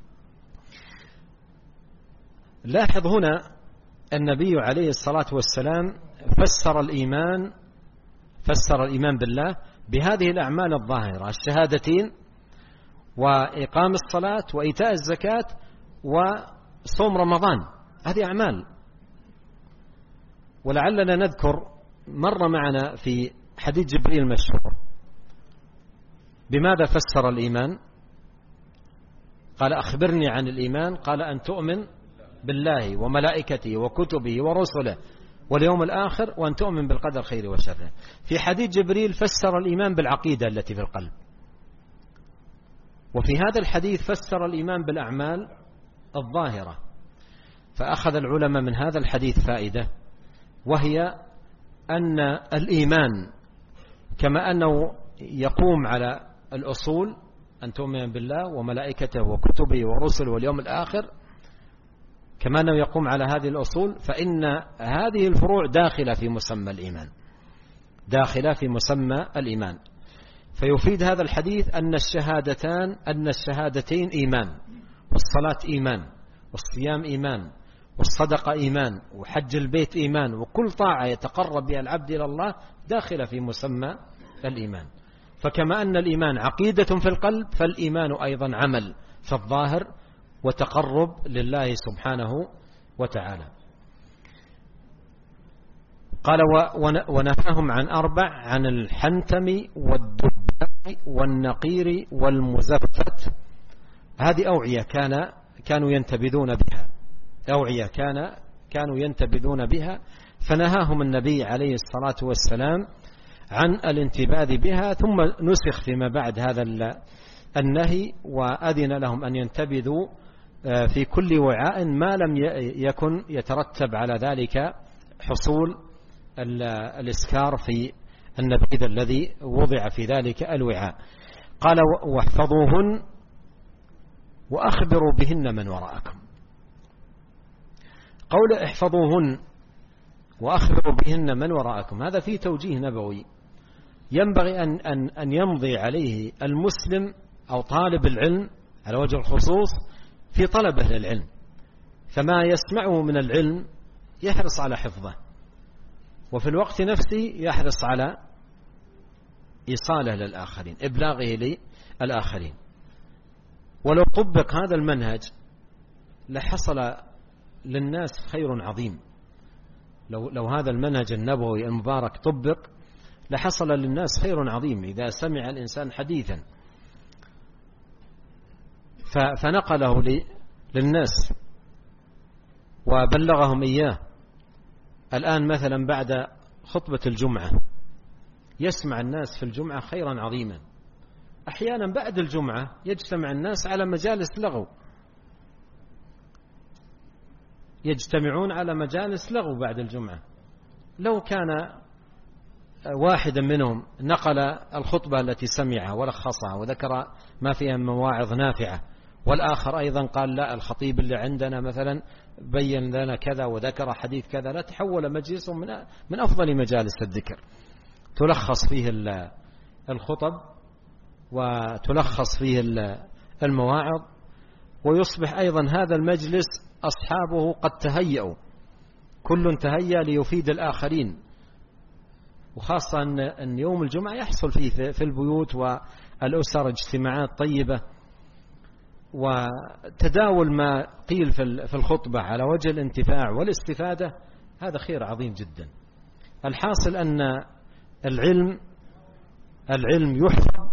لاحظ هنا النبي عليه الصلاة والسلام فسر الإيمان فسر الإيمان بالله بهذه الأعمال الظاهرة، الشهادتين وإقام الصلاة وإيتاء الزكاة وصوم رمضان، هذه أعمال. ولعلنا نذكر مر معنا في حديث جبريل المشهور بماذا فسر الإيمان. قال أخبرني عن الإيمان، قال أن تؤمن بالله وملائكته وكتبه ورسله واليوم الآخر وأن تؤمن بالقدر خير وشره. في حديث جبريل فسر الإيمان بالعقيدة التي في القلب، وفي هذا الحديث فسر الإيمان بالأعمال الظاهرة. فأخذ العلماء من هذا الحديث فائدة، وهي أن الإيمان كما أنه يقوم على الأصول أن تؤمن بالله وملائكته وكتبه ورسله واليوم الآخر، كما أنه يقوم على هذه الأصول، فإن هذه الفروع داخلة في مسمى الإيمان داخلة في مسمى الإيمان. فيفيد هذا الحديث أن الشهادتان أن الشهادتين إيمان، والصلاة إيمان، والصيام إيمان، والصدقة إيمان، وحج البيت إيمان، وكل طاعة يتقرب بها العبد إلى الله داخلة في مسمى الإيمان. فكما أن الإيمان عقيدة في القلب، فالإيمان أيضا عمل في الظاهر وتقرب لله سبحانه وتعالى. قال ونهاهم عن أربع: عن الحنتم والدباء والنقير والمزفت. هذه أوعية كان كانوا ينتبذون بها أوعية كان كانوا ينتبذون بها فنهاهم النبي عليه الصلاة والسلام عن الانتباذ بها، ثم نسخ فيما بعد هذا النهي وأذن لهم أن ينتبذوا في كل وعاء ما لم يكن يترتب على ذلك حصول الإسكار في النبيذ الذي وضع في ذلك الوعاء. قال واحفظوهن وأخبروا بهن من وراءكم. قول احفظوهن وأخبروا بهن من وراءكم، هذا فيه توجيه نبوي ينبغي أن, أن, أن يمضي عليه المسلم أو طالب العلم على وجه الخصوص في طلبه للعلم، فما يسمعه من العلم يحرص على حفظه، وفي الوقت نفسه يحرص على إيصاله للآخرين، إبلاغه للآخرين. ولو طبق هذا المنهج لحصل للناس خير عظيم. لو, لو هذا المنهج النبوي المبارك طبق لحصل للناس خير عظيم إذا سمع الإنسان حديثا فنقله للناس وبلغهم إياه. الآن مثلا بعد خطبة الجمعة يسمع الناس في الجمعة خيرا عظيما. أحيانا بعد الجمعة يجتمع الناس على مجالس لغو، يجتمعون على مجالس لغو بعد الجمعة. لو كان واحدا منهم نقل الخطبة التي سمعها ولخصها وذكر ما فيها من مواعظ نافعة، والآخر أيضا قال لا الخطيب اللي عندنا مثلا بين لنا كذا وذكر حديث كذا، لا تحول مجلس من من أفضل مجالس الذكر، تلخص فيه الخطب وتلخص فيه المواعظ، ويصبح أيضا هذا المجلس أصحابه قد تهيأوا، كل تهيأ ليفيد الآخرين وخاصة أن يوم الجمعة يحصل فيه في البيوت والأسر اجتماعات طيبة وتداول ما قيل في الخطبة على وجه الانتفاع والاستفادة، هذا خير عظيم جدا. الحاصل أن العلم العلم يحفظ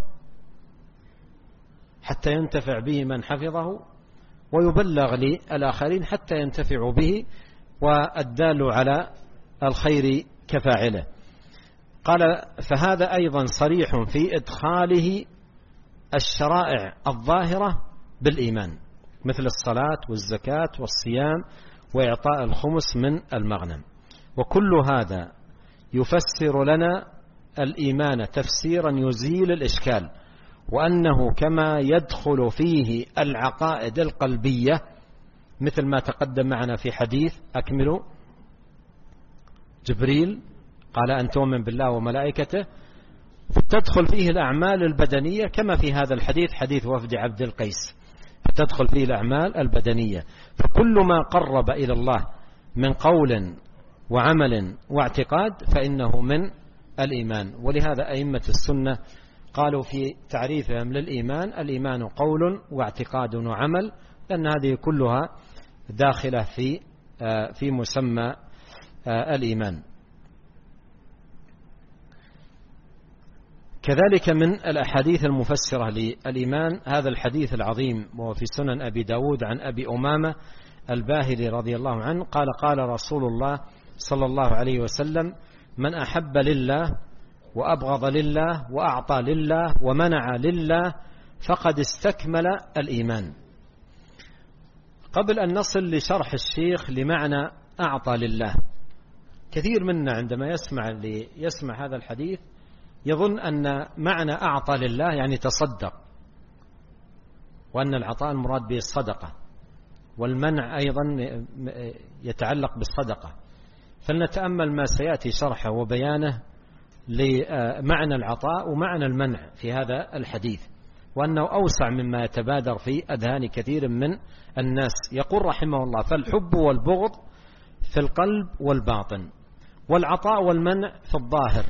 حتى ينتفع به من حفظه، ويبلغ للآخرين حتى ينتفعوا به، والدال على الخير كفاعله. قال فهذا أيضا صريح في إدخاله الشرائع الظاهرة بالإيمان، مثل الصلاة والزكاة والصيام وإعطاء الخمس من المغنم. وكل هذا يفسر لنا الإيمان تفسيرا يزيل الإشكال، وأنه كما يدخل فيه العقائد القلبية مثل ما تقدم معنا في حديث أكملوا جبريل قال أن تؤمن بالله وملائكته، تدخل فيه الأعمال البدنية كما في هذا الحديث حديث وفد عبد القيس، تدخل فيه الأعمال البدنية. فكل ما قرب إلى الله من قول وعمل واعتقاد فإنه من الإيمان. ولهذا أئمة السنة قالوا في تعريفهم للإيمان: الإيمان قول واعتقاد وعمل، لأن هذه كلها داخلة في في مسمى الإيمان. كذلك من الأحاديث المفسرة للإيمان هذا الحديث العظيم، وهو في سنن أبي داود عن أبي أمامة الباهلي رضي الله عنه قال: قال رسول الله صلى الله عليه وسلم: من أحب لله وأبغض لله وأعطى لله ومنع لله فقد استكمل الإيمان. قبل أن نصل لشرح الشيخ لمعنى أعطى لله، كثير منا عندما يسمع يسمع هذا الحديث يظن أن معنى أعطى لله يعني تصدق، وأن العطاء المراد به الصدقة، والمنع أيضا يتعلق بالصدقة. فلنتأمل ما سيأتي شرحه وبيانه لمعنى العطاء ومعنى المنع في هذا الحديث، وأنه أوسع مما يتبادر في أذهان كثير من الناس. يقول رحمه الله: فالحب والبغض في القلب والباطن، والعطاء والمنع في الظاهر.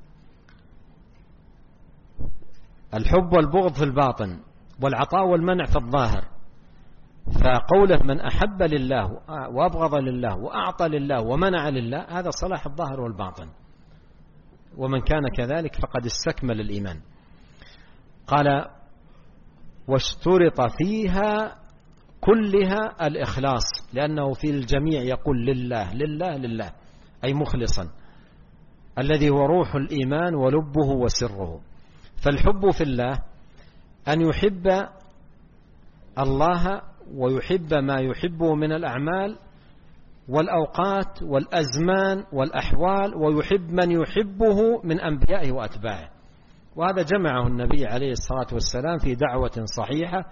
الحب والبغض في الباطن والعطاء والمنع في الظاهر. فقوله من أحب لله وأبغض لله وأعطى لله ومنع لله، هذا صلاح الظاهر والباطن، ومن كان كذلك فقد استكمل الإيمان. قال: واشترط فيها كلها الإخلاص، لأنه في الجميع يقول لله لله لله، أي مخلصا، الذي هو روح الإيمان ولبه وسره. فالحب في الله أن يحب الله ويحب ما يحبه من الأعمال والأوقات والأزمان والأحوال، ويحب من يحبه من أنبيائه وأتباعه. وهذا جمعه النبي عليه الصلاة والسلام في دعوة صحيحة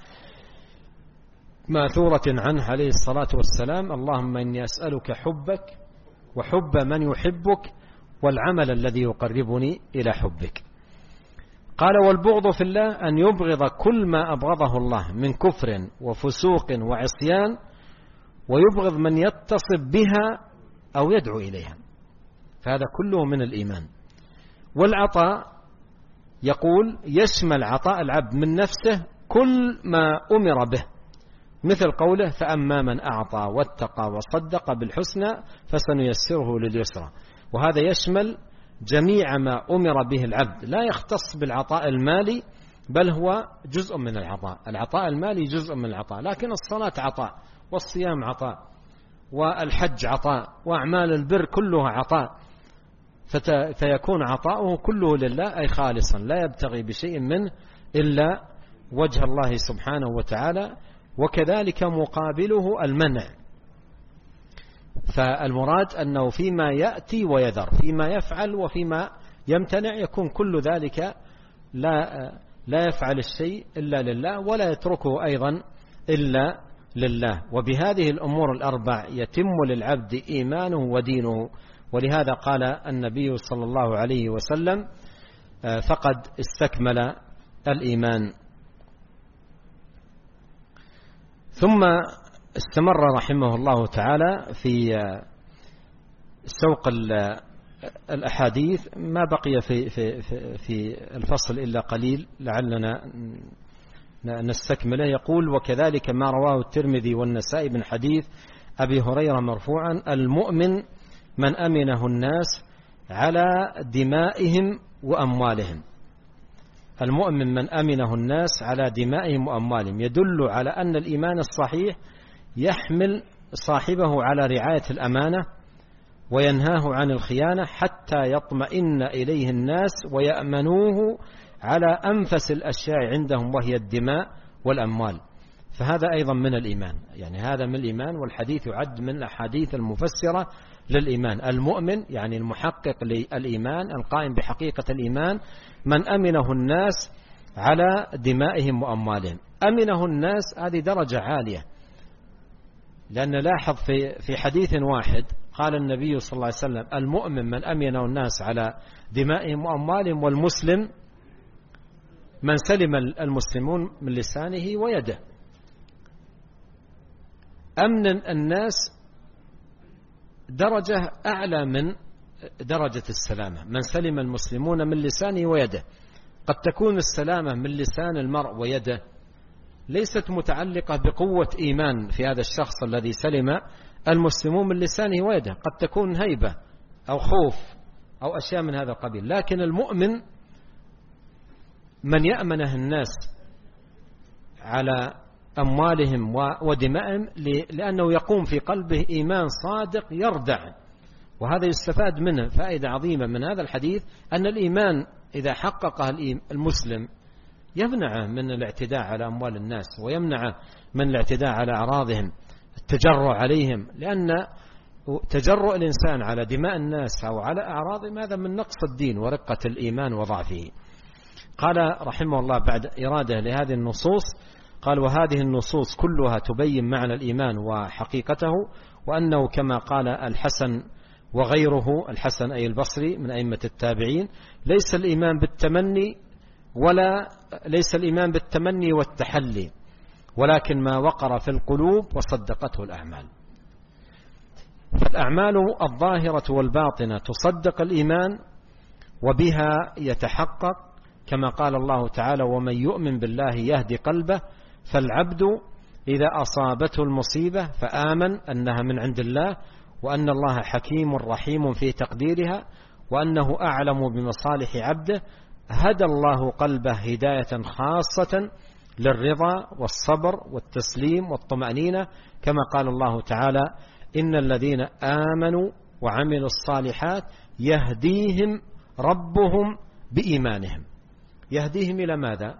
ماثورة عنه عليه الصلاة والسلام: اللهم إني أسألك حبك وحب من يحبك والعمل الذي يقربني إلى حبك. قال: والبغض في الله أن يبغض كل ما أبغضه الله من كفر وفسوق وعصيان، ويبغض من يتصف بها أو يدعو إليها، فهذا كله من الإيمان. والعطاء يقول يشمل عطاء العبد من نفسه كل ما أمر به، مثل قوله: فأما من أعطى واتقى وصدق بالحسنى فسنيسره لليسرى. وهذا يشمل جميع ما أمر به العبد، لا يختص بالعطاء المالي، بل هو جزء من العطاء. العطاء المالي جزء من العطاء، لكن الصلاة عطاء، والصيام عطاء، والحج عطاء، وأعمال البر كلها عطاء. فيكون عطاؤه كله لله، أي خالصا لا يبتغي بشيء منه إلا وجه الله سبحانه وتعالى. وكذلك مقابله المنع. فالمراد أنه فيما يأتي ويذر، فيما يفعل وفيما يمتنع، يكون كل ذلك لا لا يفعل الشيء إلا لله، ولا يتركه أيضا إلا لله. وبهذه الأمور الأربع يتم للعبد إيمانه ودينه. ولهذا قال النبي صلى الله عليه وسلم: فقد استكمل الإيمان. ثم استمر رحمه الله تعالى في سوق الأحاديث ما بقي في, في, في, في الفصل إلا قليل لعلنا نستكمله. يقول: وكذلك ما رواه الترمذي والنسائي من حديث أبي هريرة مرفوعا: المؤمن من أمنه الناس على دمائهم وأموالهم. المؤمن من أمنه الناس على دمائهم وأموالهم، يدل على أن الإيمان الصحيح يحمل صاحبه على رعاية الأمانة وينهاه عن الخيانة حتى يطمئن إليه الناس ويأمنوه على أنفس الأشياء عندهم وهي الدماء والأموال. فهذا أيضا من الإيمان، يعني هذا من الإيمان، والحديث يعد من الأحاديث المفسرة للإيمان. المؤمن يعني المحقق للإيمان القائم بحقيقة الإيمان من أمنه الناس على دمائهم وأموالهم. أمنه الناس هذه درجة عالية، لأن لاحظ في في حديث واحد قال النبي صلى الله عليه وسلم: المؤمن من أمنه الناس على دمائهم وأموالهم، والمسلم من سلم المسلمون من لسانه ويده. أمن الناس درجة أعلى من درجة السلامة، من سلم المسلمون من لسانه ويده. قد تكون السلامة من لسان المرء ويده ليست متعلقة بقوة إيمان في هذا الشخص الذي سلم المسلمون من لسانه ويده، قد تكون هيبة أو خوف أو أشياء من هذا القبيل. لكن المؤمن من يأمنه الناس على أموالهم ودمائهم لأنه يقوم في قلبه إيمان صادق يردع. وهذا يستفاد منه فائدة عظيمة من هذا الحديث، أن الإيمان إذا حققه المسلم يمنعه من الاعتداء على أموال الناس، ويمنعه من الاعتداء على أعراضهم، التجرؤ عليهم، لأن تجرؤ الإنسان على دماء الناس أو على أعراضهم هذا من نقص الدين ورقة الإيمان وضعفه. قال رحمه الله بعد إرادة لهذه النصوص، قال: وهذه النصوص كلها تبين معنى الإيمان وحقيقته، وأنه كما قال الحسن وغيره، الحسن أي البصري من أئمة التابعين: ليس الإيمان بالتمني ولا ليس الإيمان بالتمني والتحلي، ولكن ما وقر في القلوب وصدقته الأعمال. فالأعمال الظاهرة والباطنة تصدق الإيمان وبها يتحقق، كما قال الله تعالى: ومن يؤمن بالله يهدي قلبه. فالعبد إذا أصابته المصيبة فآمن أنها من عند الله، وأن الله حكيم رحيم في تقديرها، وأنه أعلم بمصالح عبده، هدى الله قلبه هداية خاصة للرضا والصبر والتسليم والطمأنينة، كما قال الله تعالى: إن الذين آمنوا وعملوا الصالحات يهديهم ربهم بإيمانهم. يهديهم إلى ماذا؟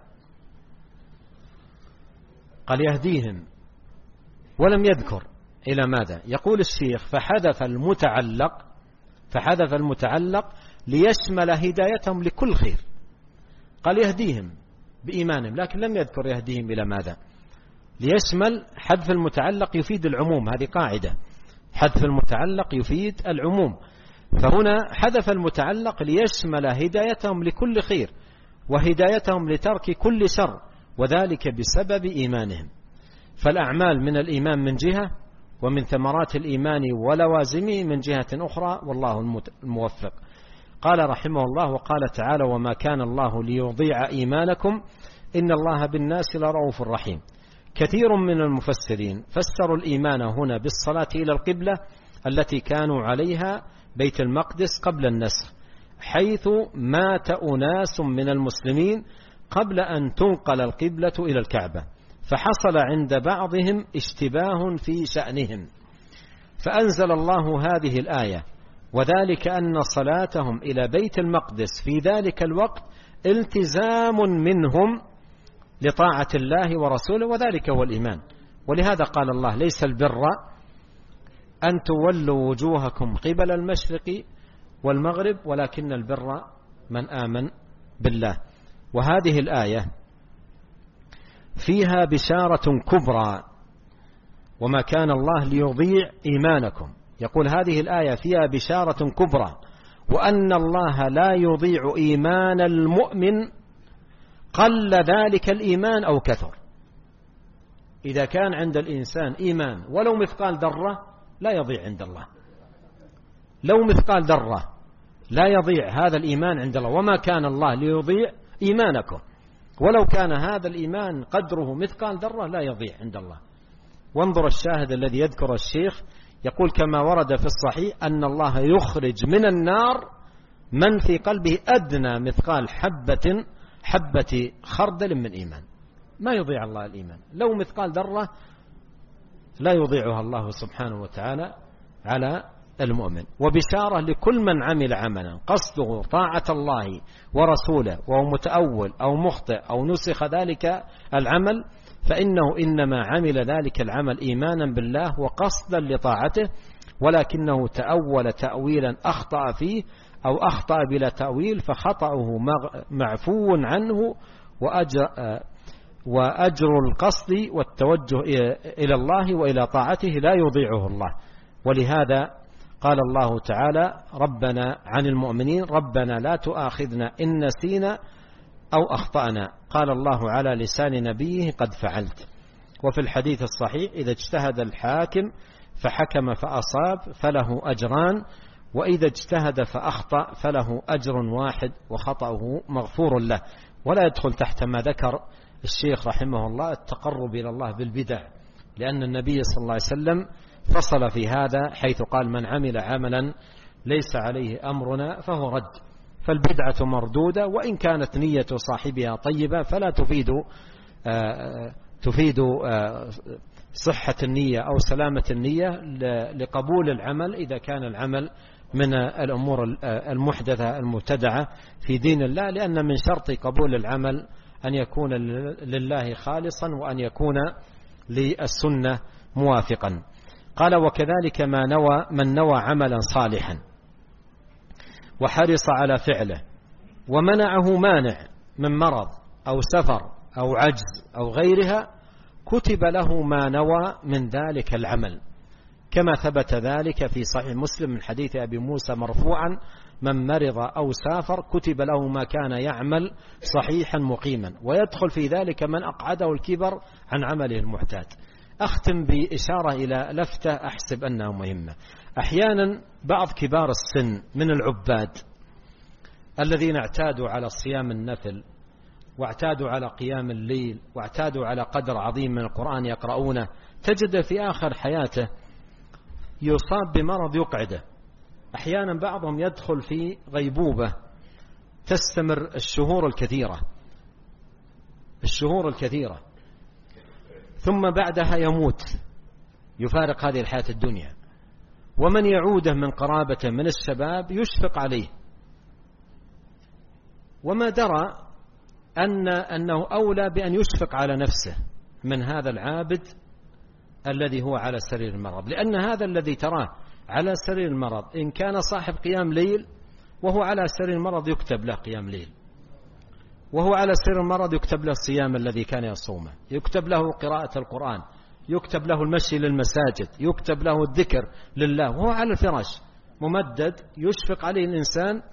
قال يهديهم ولم يذكر إلى ماذا. يقول الشيخ: فحذف المتعلق فحذف المتعلق ليشمل هدايتهم لكل خير. قال يهديهم بإيمانهم، لكن لم يذكر يهديهم إلى ماذا. ليشمل، حذف المتعلق يفيد العموم، هذه قاعدة، حذف المتعلق يفيد العموم. فهنا حذف المتعلق ليشمل هدايتهم لكل خير وهدايتهم لترك كل شر، وذلك بسبب إيمانهم. فالأعمال من الإيمان من جهة، ومن ثمرات الإيمان ولوازمه من جهة أخرى، والله الموفق. قال رحمه الله: وقال تعالى: وما كان الله ليضيع إيمانكم إن الله بالناس لرؤوف رحيم. كثير من المفسرين فسروا الإيمان هنا بالصلاة إلى القبلة التي كانوا عليها بيت المقدس قبل النسخ، حيث مات أناس من المسلمين قبل أن تنقل القبلة إلى الكعبة، فحصل عند بعضهم اشتباه في شأنهم، فأنزل الله هذه الآية: وذلك أن صلاتهم إلى بيت المقدس في ذلك الوقت التزام منهم لطاعة الله ورسوله، وذلك هو الإيمان. ولهذا قال الله: ليس البر أن تولوا وجوهكم قبل المشرق والمغرب ولكن البر من آمن بالله. وهذه الآية فيها بشارة كبرى: وما كان الله ليضيع إيمانكم. يقول هذه الآية فيها بشارة كبرى، وأن الله لا يضيع إيمان المؤمن قل ذلك الإيمان أو كثر. إذا كان عند الإنسان إيمان ولو مثقال ذرة لا يضيع عند الله، لو مثقال ذرة لا يضيع هذا الإيمان عند الله، وما كان الله ليضيع إيمانكم، ولو كان هذا الإيمان قدره مثقال ذرة لا يضيع عند الله. وانظر الشاهد الذي يذكر الشيخ، يقول كما ورد في الصحيح أن الله يخرج من النار من في قلبه أدنى مثقال حبة حبة خردل من إيمان. ما يضيع الله الإيمان، لو مثقال ذرة لا يضيعها الله سبحانه وتعالى على المؤمن. وبشارة لكل من عمل عملا قصده طاعة الله ورسوله وهو متأول أو مخطئ أو نسخ ذلك العمل، فإنه إنما عمل ذلك العمل إيمانا بالله وقصدا لطاعته، ولكنه تأول تأويلا أخطأ فيه أو أخطأ بلا تأويل، فخطأه معفو عنه، وأجر, وأجر القصد والتوجه إلى الله وإلى طاعته لا يضيعه الله. ولهذا قال الله تعالى ربنا عن المؤمنين ربنا لا تؤاخذنا إن نسينا أو أخطأنا، قال الله على لسان نبيه قد فعلت. وفي الحديث الصحيح إذا اجتهد الحاكم فحكم فأصاب فله أجران، وإذا اجتهد فأخطأ فله أجر واحد وخطأه مغفور له. ولا يدخل تحت ما ذكر الشيخ رحمه الله التقرب إلى الله بالبدع، لأن النبي صلى الله عليه وسلم فصل في هذا حيث قال من عمل عملا ليس عليه أمرنا فهو رد. فالبدعة مردودة، وإن كانت نية صاحبها طيبة فلا تفيد آه تفيد آه صحة النية أو سلامة النية لقبول العمل إذا كان العمل من الأمور المحدثة المبتدعة في دين الله، لأن من شرط قبول العمل أن يكون لله خالصا وأن يكون للسنة موافقا. قال وكذلك ما نوى من نوى عملا صالحا وحرص على فعله ومنعه مانع من مرض أو سفر أو عجز أو غيرها، كتب له ما نوى من ذلك العمل، كما ثبت ذلك في صحيح مسلم من حديث أبي موسى مرفوعا من مرض أو سافر كتب له ما كان يعمل صحيحا مقيما، ويدخل في ذلك من أقعده الكبر عن عمله المعتاد. أختم بإشارة إلى لفتة أحسب أنها مهمة. أحيانا بعض كبار السن من العباد الذين اعتادوا على صيام النفل واعتادوا على قيام الليل واعتادوا على قدر عظيم من القرآن يقرؤونه، تجد في آخر حياته يصاب بمرض يقعده. أحيانا بعضهم يدخل في غيبوبة تستمر الشهور الكثيرة الشهور الكثيرة ثم بعدها يموت، يفارق هذه الحياة الدنيا. ومن يعوده من قرابته من الشباب يشفق عليه، وما درى أن أنه أولى بأن يشفق على نفسه من هذا العابد الذي هو على سرير المرض، لأن هذا الذي تراه على سرير المرض إن كان صاحب قيام ليل وهو على سرير المرض يكتب له قيام ليل، وهو على سرير المرض يكتب له الصيام الذي كان يصومه، يكتب له قراءة القرآن، يكتب له المشي للمساجد، يكتب له الذكر لله، وهو على الفراش ممدد. يشفق عليه الإنسان،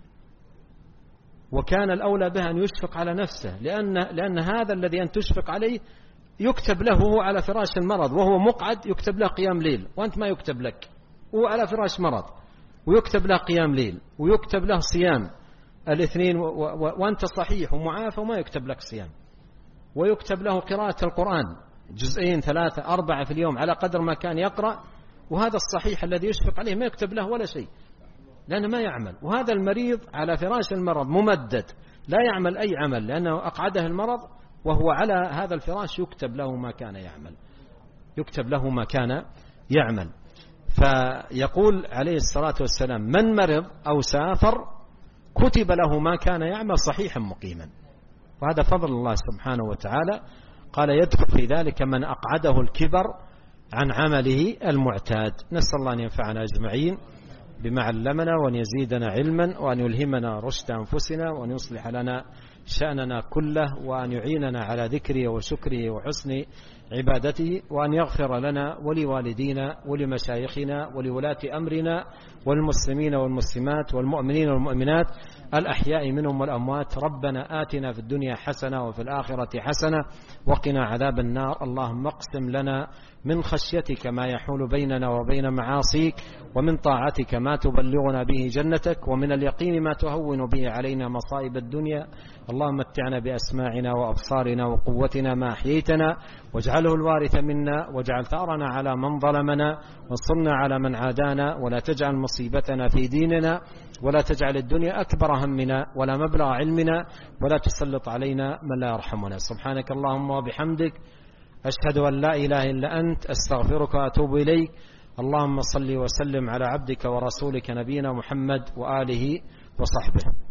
وكان الأولى به أن يشفق على نفسه، لأن, لأن هذا الذي أن تشفق عليه يكتب له وهو على فراش المرض وهو مقعد يكتب له قيام ليل، وأنت ما يكتب لك، وهو على فراش مرض ويكتب له قيام ليل ويكتب له صيام الاثنين و... و... وأنت صحيح ومعافى وما يكتب لك صيام، ويكتب له قراءة القرآن جزئين ثلاثة أربعة في اليوم على قدر ما كان يقرأ، وهذا الصحيح الذي يشفق عليه ما يكتب له ولا شيء لأنه ما يعمل. وهذا المريض على فراش المرض ممدد لا يعمل أي عمل لأنه أقعده المرض، وهو على هذا الفراش يكتب له ما كان يعمل يكتب له ما كان يعمل. فيقول عليه الصلاة والسلام من مرض أو سافر كتب له ما كان يعمل صحيحا مقيما، وهذا فضل الله سبحانه وتعالى. قال يدخل في ذلك من أقعده الكبر عن عمله المعتاد. نسأل الله أن ينفعنا أجمعين بما علمنا وأن يزيدنا علما وأن يلهمنا رشد أنفسنا وأن يصلح لنا شأننا كله وأن يعيننا على ذكره وشكره وحسن عبادته، وأن يغفر لنا ولوالدينا ولمشايخنا ولولاة أمرنا والمسلمين والمسلمات والمؤمنين والمؤمنات الأحياء منهم والأموات. ربنا آتنا في الدنيا حسنة وفي الآخرة حسنة وقنا عذاب النار. اللهم اقسم لنا من خشيتك ما يحول بيننا وبين معاصيك، ومن طاعتك ما تبلغنا به جنتك، ومن اليقين ما تهون به علينا مصائب الدنيا. اللهم متعنا بأسماعنا وأبصارنا وقوتنا ما أحييتنا، واجعله الوارث منا، واجعل ثأرنا على من ظلمنا، وانصرنا على من عادانا، ولا تجعل مصيبتنا في ديننا، ولا تجعل الدنيا أكبر همنا ولا مبلغ علمنا، ولا تسلط علينا من لا يرحمنا. سبحانك اللهم وبحمدك، أشهد أن لا إله إلا أنت، أستغفرك وأتوب إليك. اللهم صل وسلم على عبدك ورسولك نبينا محمد وآله وصحبه.